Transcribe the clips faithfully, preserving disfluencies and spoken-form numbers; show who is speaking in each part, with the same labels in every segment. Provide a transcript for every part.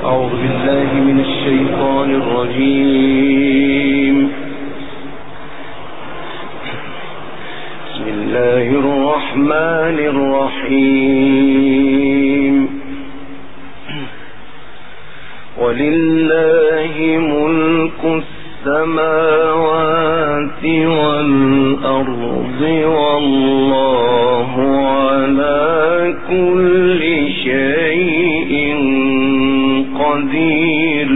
Speaker 1: أعوذ بالله من الشيطان الرجيم. بسم الله الرحمن الرحيم. ولله ملك السماوات والأرض والله على كل شيء قدير.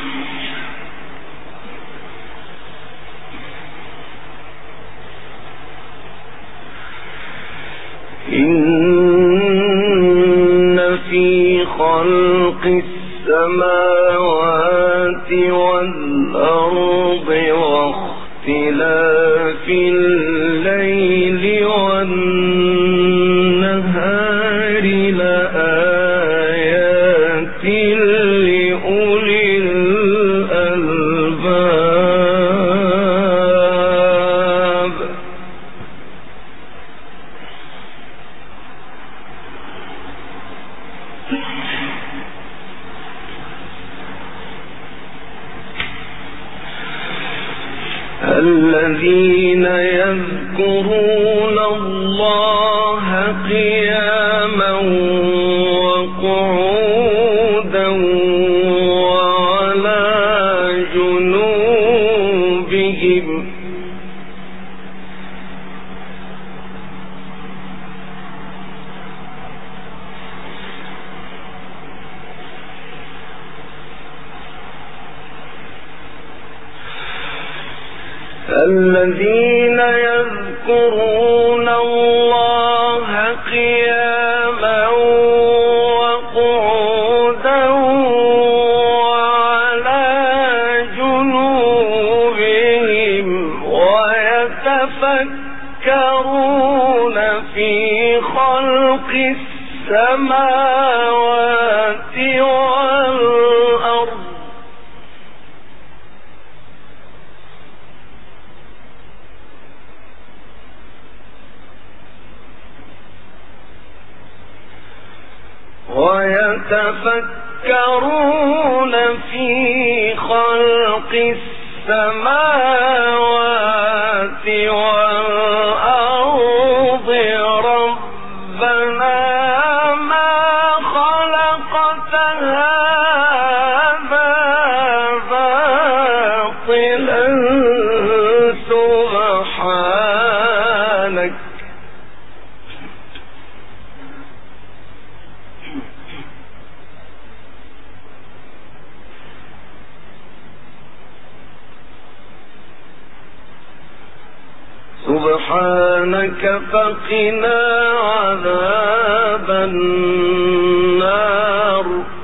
Speaker 1: إن في خلق السماوات والأرض واختلاف الليل والنهار لآيات لأولي الألباب. الذين يذكرون الله قياما وقعودا وعلى جنوبهم الذين يذكرون الله قياما وقعودا وعلى جنوبهم ويتفكرون في خلق السماوات والأرض ويتفكرون في خلق السماوات والأرض ربنا ما خلقت هذا باطلا سبحانك سبحانك فقنا عذاب النار.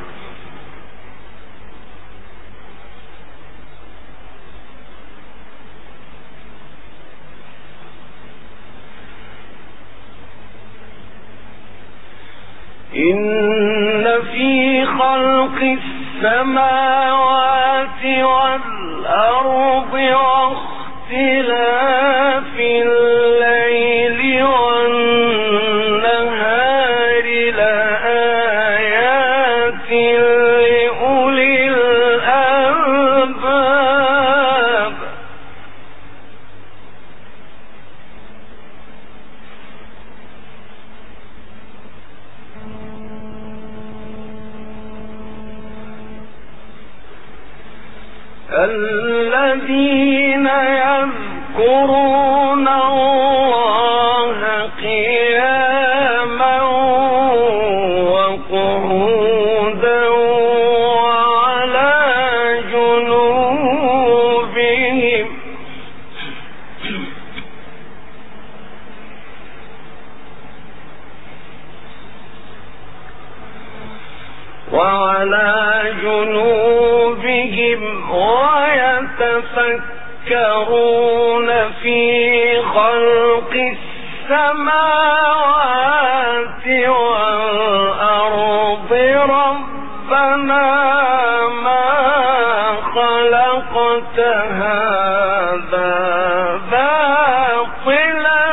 Speaker 1: إن في خلق السماوات والأرض واختلاف الليل والنهار لآيات لأولي الألباب. الذين يذكرون الله قياما وقعودا وعلى جنوبهم وعلى جنوبهم ويتفكرون في خلق السماوات والأرض ربنا ما خلقت هذا باطلا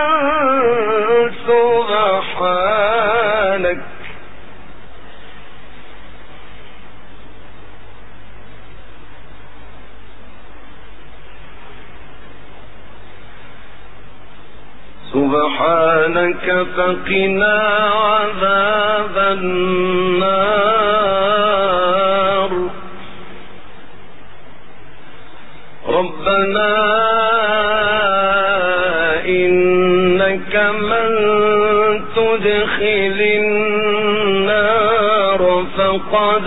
Speaker 1: سبحانك سبحانك فقنا عذاب النار. ربنا إنك من تدخل النار فقد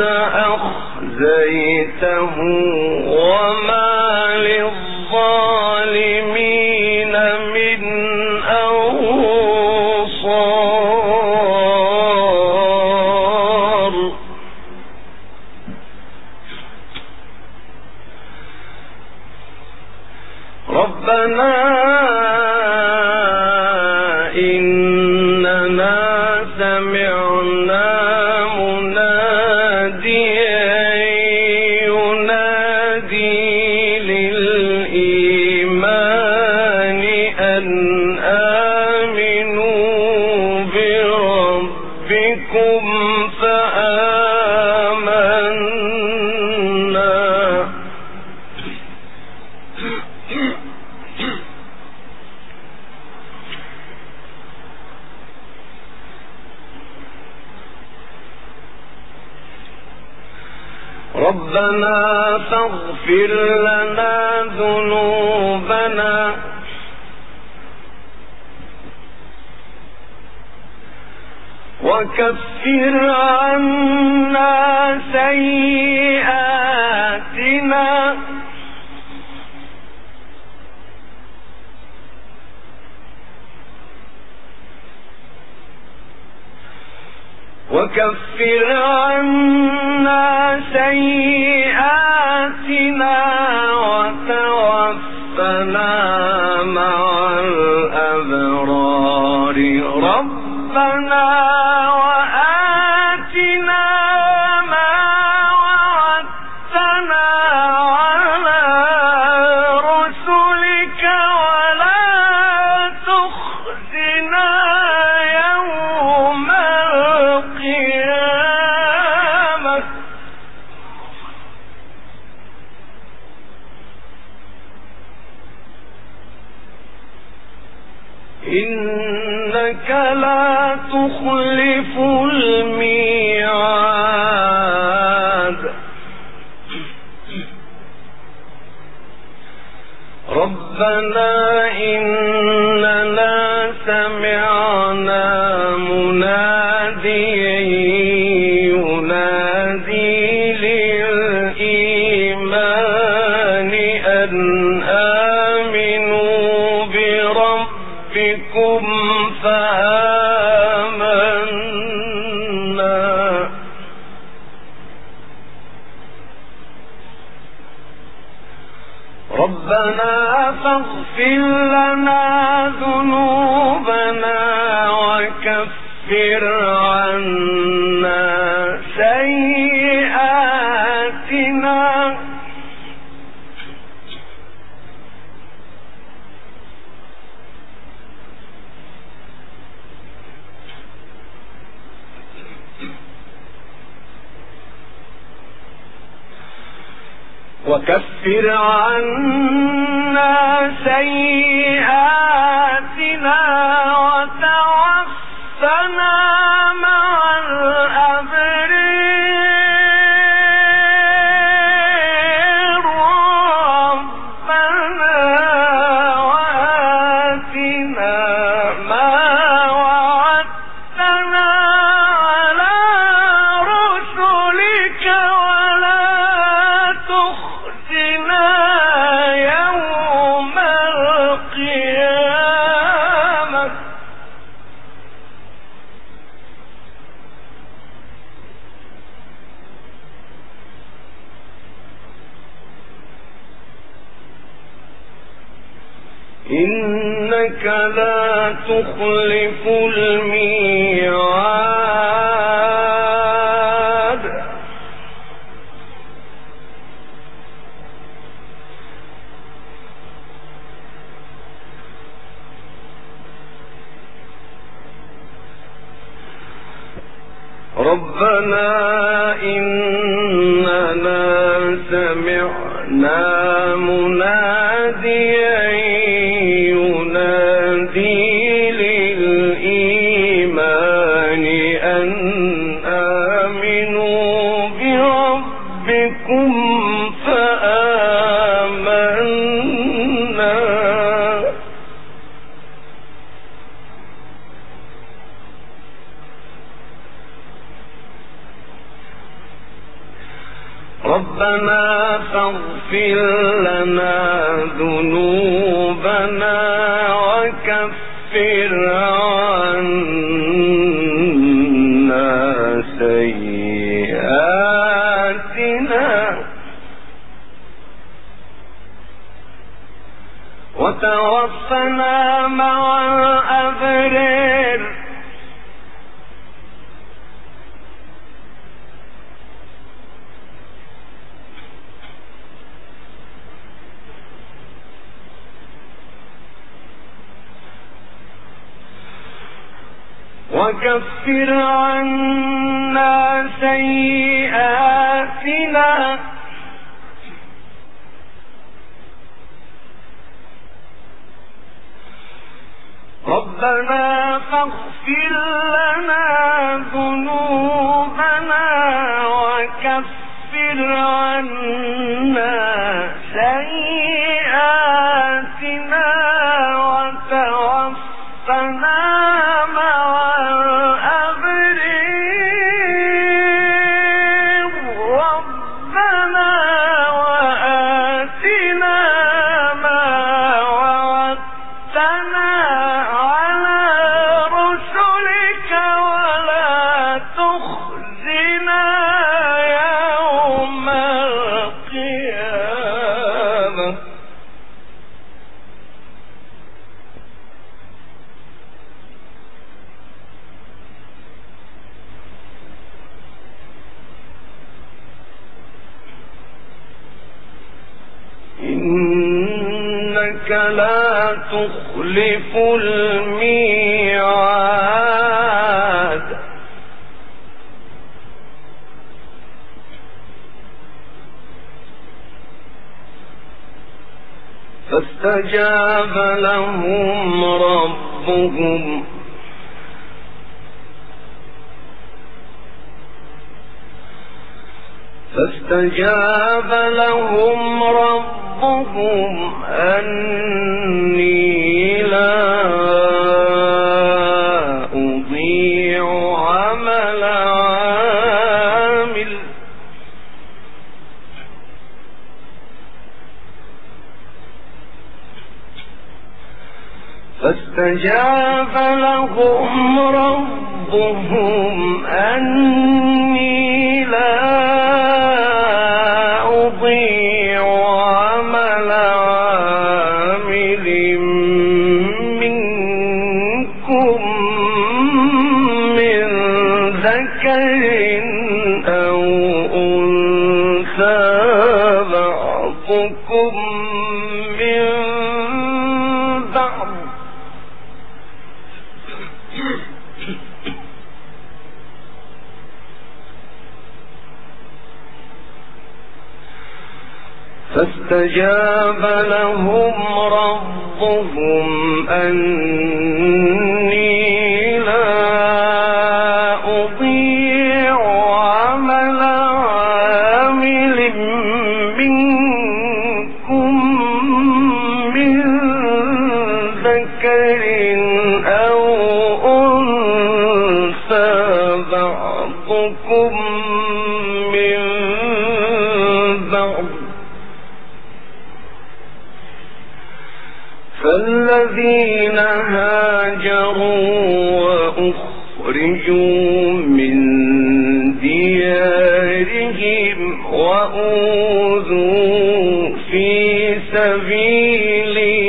Speaker 1: أخزيته وما للظالمين من أنصار. ربنا إننا سمعنا مناديا ينادي للإيمان أن آمنوا بربكم فآمنا. ربنا فاغفر لنا ذنوبنا وكفر عنا سيئاتنا وكفر عنا سيئاتنا وتوفنا مع الأبرار. ربنا وآتنا ما وعدتنا على رسلك ولا تخزنا يوم القيامة إنك لا تخلف الميعاد. ربنا إننا سمعنا مناديا ينادي للإيمان أن آمنوا بربكم فآمنا. ربنا فاغفر لنا ذنوبنا وكفر عنا سيئاتنا وكفر عنا سيئاتنا وتوفنا مع الأبرار. ربنا وآتنا ما وعدتنا على رسلك ولا تخزنا يوم القيامة إنك لا تخلف الميعاد. ربنا إننا سمعنا مناديا ينادي ربكم فآمنا ربنا فاغفر لنا ذنوبنا وكفر عنا سيئاتنا وتوفنا مع الأبرار وكفر عنا سيئاتنا ربنا فاغفر لنا ذنوبنا وكفر عنا سيئاتنا وتوفنا إنك لا تخلف الميعاد فاستجاب لهم ربهم فاستجاب لهم ربهم أني لا أضيع عمل عامل فاستجاب لهم ربهم أني لا فاستجاب لهم ربهم أني لا أضيع عمل عامل منكم من ذكر أو أنثى بعضكم من بعض فالذين هاجروا وأخرجوا من ديارهم وأوذوا في سبيلي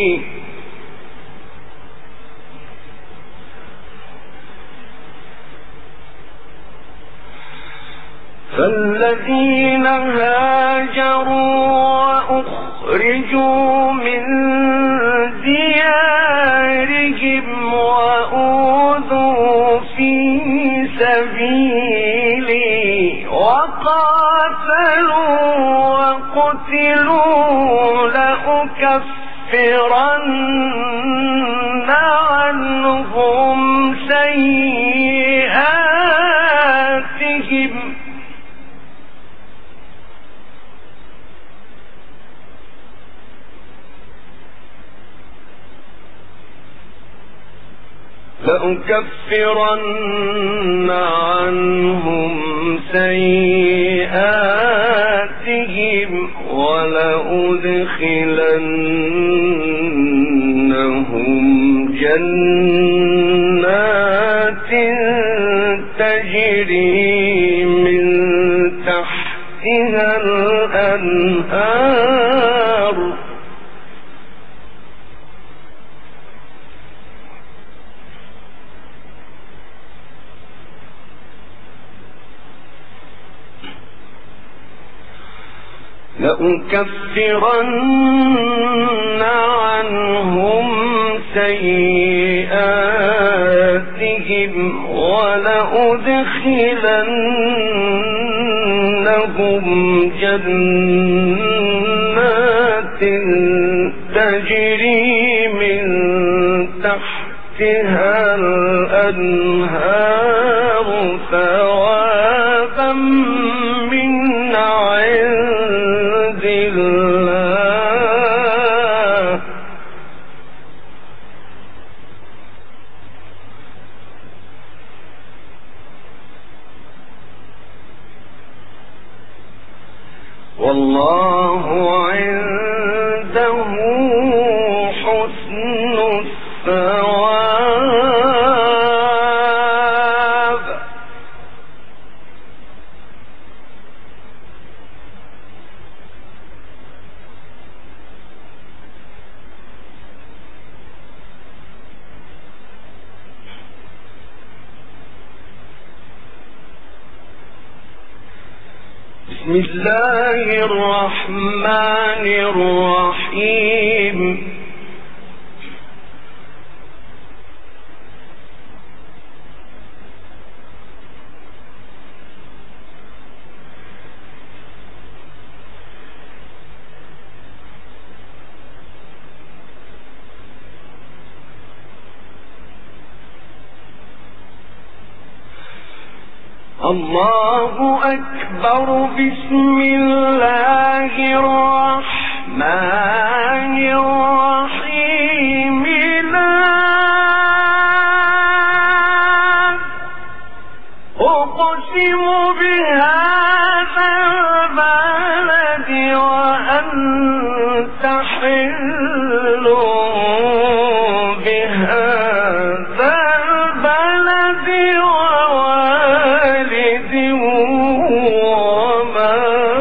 Speaker 1: فالذين هاجروا وأخرجوا من ديارهم وأوذوا في سبيلي وقاتلوا وقتلوا لأكفرن عنهم سيئاتهم لأكفرن عنهم سيئاتهم ولأدخلنهم جنات تجري من تحتها الأنهار لأكفرن عنهم سيئاتهم ولأدخلنهم جنات تجري من تحتها الأنهار ثوابا من عند الله والله عنده حسن الثواب بسم الله الرحمن الرحيم الله أكبر بسم الله الرحمن الرحيم لا أقسم بهذا البلد وأنت حل بهذا البلد ووالد وما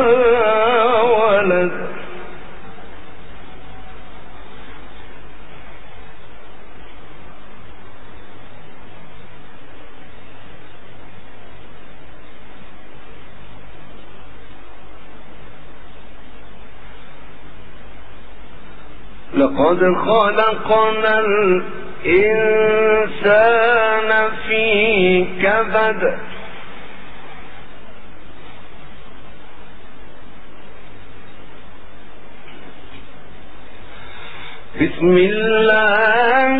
Speaker 1: ولد لقد خلقنا الإنسان في كبد بسم الله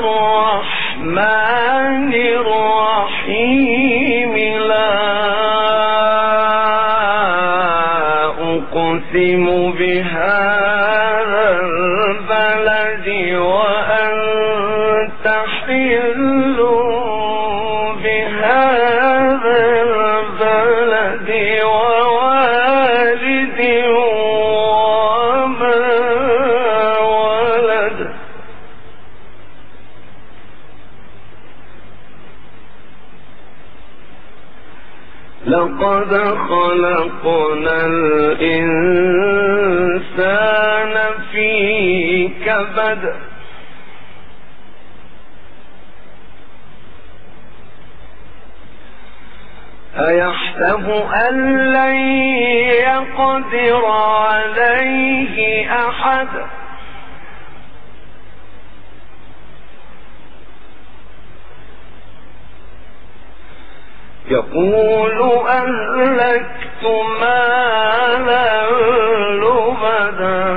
Speaker 1: الرحمن الرحيم لا أقسم بهذا البلد وأنت حل بهذا البلد ووالد وما ولد لقد خلقنا الإنسان في كبد أيحسب أن لن يقدر عليه أحد يقول أهلكت مالا لبدا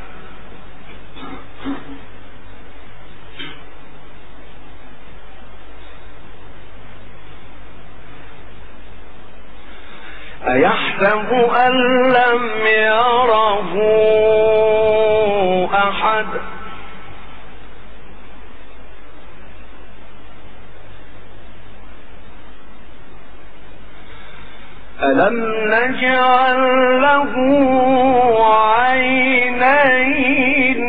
Speaker 1: أيحسب أن لم يره أحد نجعل له عينين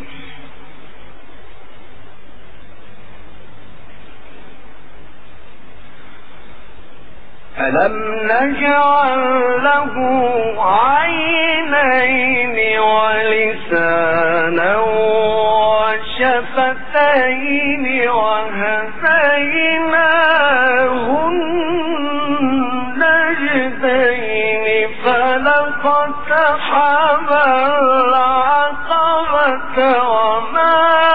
Speaker 1: ألم نجعل له عينين ولسانا وشفتين وهديناه النجدين فلقتحم العقبة وما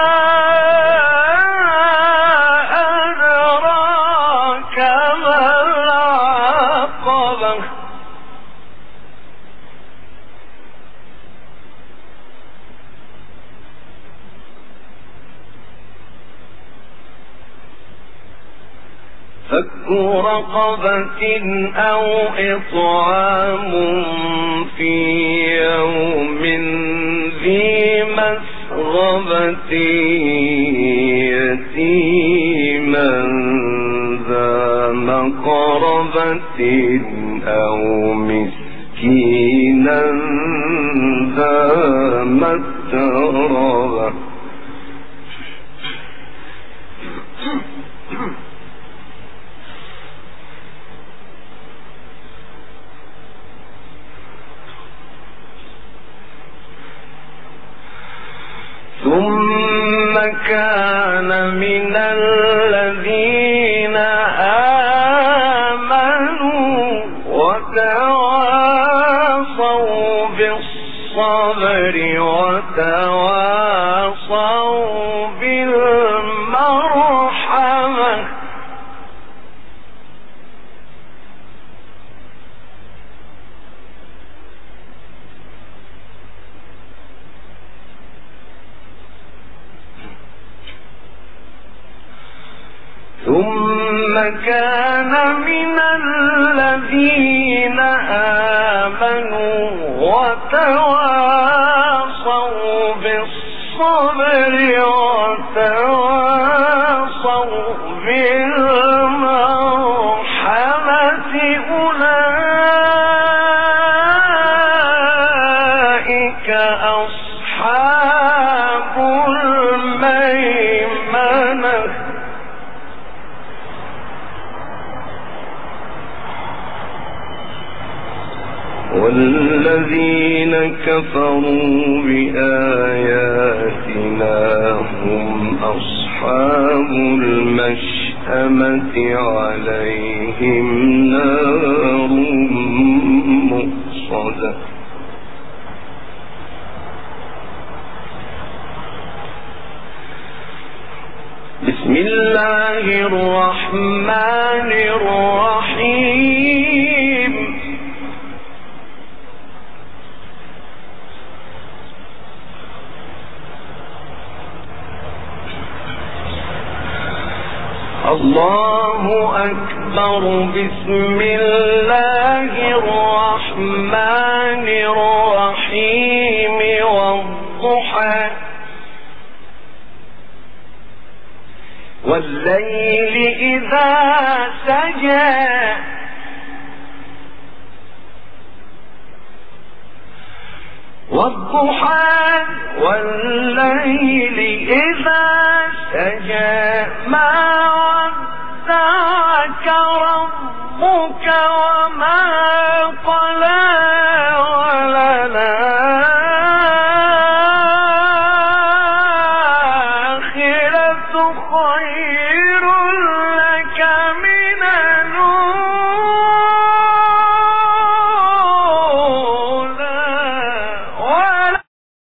Speaker 1: أدراك ما العقبة فك رقبة أو إطعام في يوم ذي مسغبة يتيما ذا مقربة أو مسكينا ذا متربة ثم كان من الذين آمنوا وتواصوا بالصبر وتواصوا بالمرحمة ثم كان من الذين آمنوا وتواصوا بالصبر وتواصوا بالمرحمة أولئك أصحاب الميمنة والذين كفروا بآياتنا هم أصحاب المشأمة عليهم نار مؤصدة بسم الله الرحمن الرحيم الله أكبر بسم الله الرحمن الرحيم والضحى والليل إذا سجى والضحى والليل إذا سجى ما ودعك ربك وما قلى وللآخرة خير